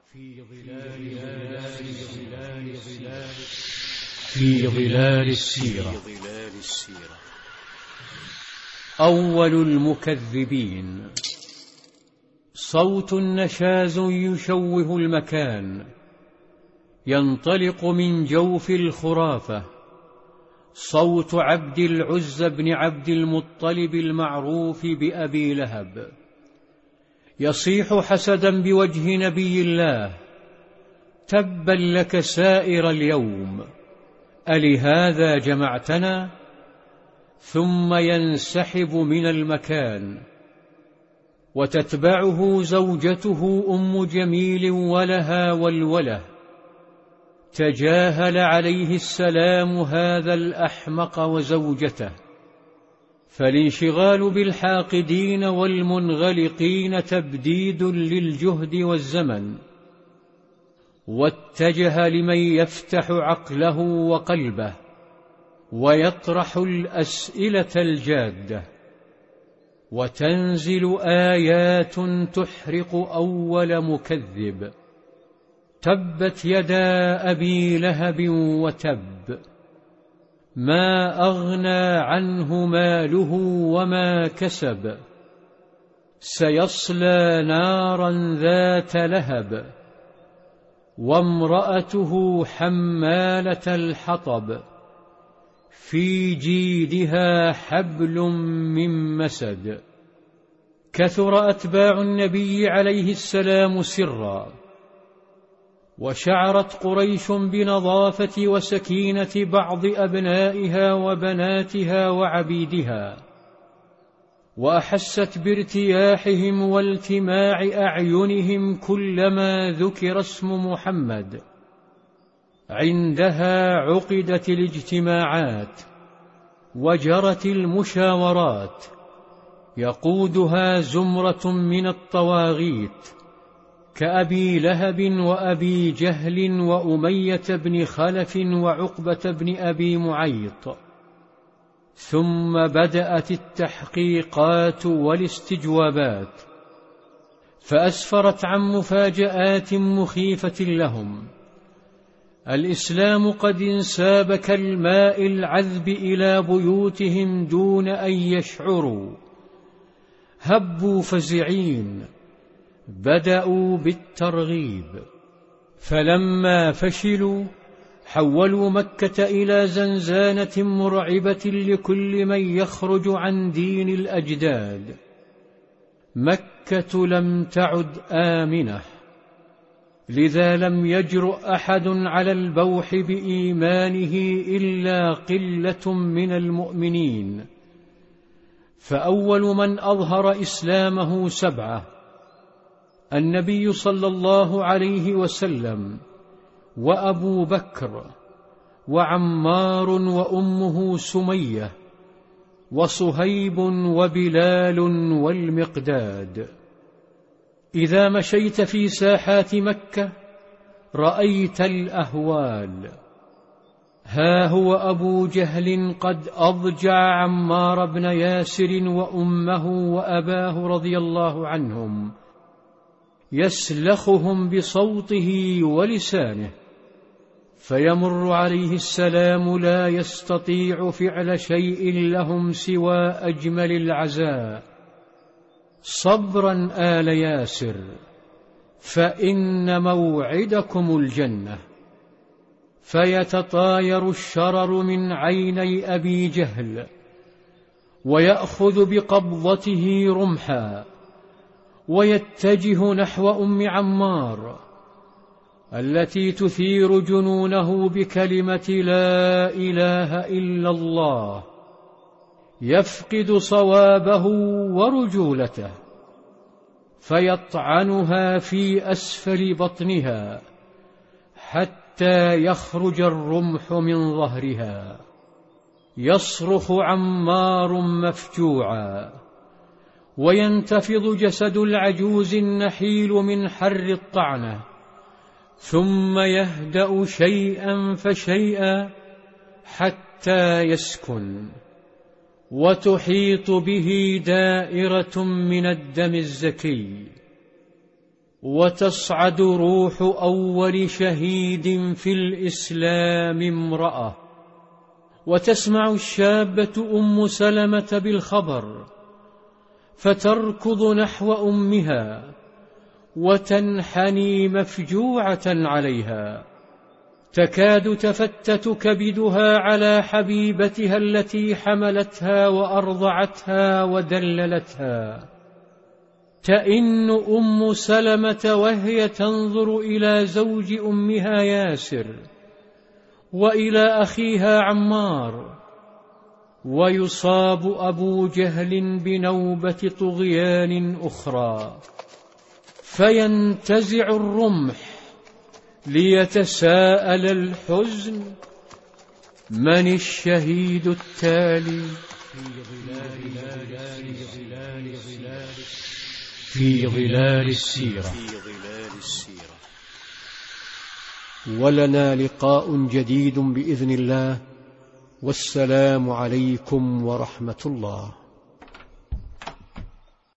في ظلال السيرة. أول المكذبين. صوت نشاز يشوه المكان، ينطلق من جوف الخرافة، صوت عبد العزى بن عبد المطلب المعروف بأبي لهب، يصيح حسدا بوجه نبي الله: تبا لك سائر اليوم، ألهذا جمعتنا؟ ثم ينسحب من المكان، وتتبعه زوجته أم جميل ولها والوله. تجاهل عليه السلام هذا الأحمق وزوجته، فالانشغال بالحاقدين والمنغلقين تبديد للجهد والزمن، واتجه لمن يفتح عقله وقلبه ويطرح الأسئلة الجادة. وتنزل آيات تحرق أول مكذب: تبت يدا أبي لهب وتب، ما أغنى عنه ماله وما كسب، سيصلى نارا ذات لهب، وامرأته حمالة الحطب، في جيدها حبل من مسد. كثر أتباع النبي عليه السلام سرا، وشعرت قريش بنظافة وسكينة بعض أبنائها وبناتها وعبيدها، وأحست بارتياحهم والتماع أعينهم كلما ذكر اسم محمد. عندها عقدت الاجتماعات وجرت المشاورات، يقودها زمرة من الطواغيت كأبي لهب وأبي جهل وأمية بن خلف وعقبة بن أبي معيط. ثم بدأت التحقيقات والاستجوابات، فأسفرت عن مفاجآت مخيفة لهم. الإسلام قد انساب كالماء العذب إلى بيوتهم دون أن يشعروا. هبوا فزعين، بدأوا بالترغيب، فلما فشلوا حولوا مكة إلى زنزانة مرعبة لكل من يخرج عن دين الأجداد. مكة لم تعد آمنة، لذا لم يجرؤ أحد على البوح بإيمانه إلا قلة من المؤمنين. فأول من أظهر إسلامه 7: النبي صلى الله عليه وسلم، وأبو بكر، وعمار وأمه سمية، وصهيب وبلال والمقداد. إذا مشيت في ساحات مكة رأيت الأهوال. ها هو أبو جهل قد أضجع عمار بن ياسر وأمه وأباه رضي الله عنهم، يسلخهم بصوته ولسانه، فيمر عليه السلام لا يستطيع فعل شيء لهم سوى أجمل العزاء: صبرا آل ياسر، فإن موعدكم الجنة. فيتطاير الشرر من عيني أبي جهل، ويأخذ بقبضته رمحا، ويتجه نحو أم عمار التي تثير جنونه بكلمة لا إله إلا الله. يفقد صوابه ورجولته، فيطعنها في أسفل بطنها حتى يخرج الرمح من ظهرها. يصرخ عمار مفجوعا، وينتفض جسد العجوز النحيل من حر الطعنة، ثم يهدأ شيئا فشيئا حتى يسكن، وتحيط به دائرة من الدم الزكي. وتصعد روح أول شهيد في الإسلام امرأة. وتسمع الشابة أم سلمة بالخبر فتركض نحو أمها وتنحني مفجوعة عليها، تكاد تفتت كبدها على حبيبتها التي حملتها وأرضعتها ودللتها. تئن أم سلمة وهي تنظر إلى زوج أمها ياسر وإلى أخيها عمار، ويصاب أبو جهل بنوبة طغيان أخرى، فينتزع الرمح ليتساءل الحزن: من الشهيد التالي؟ في ظلال السيرة. ولنا لقاء جديد بإذن الله، والسلام عليكم ورحمة الله.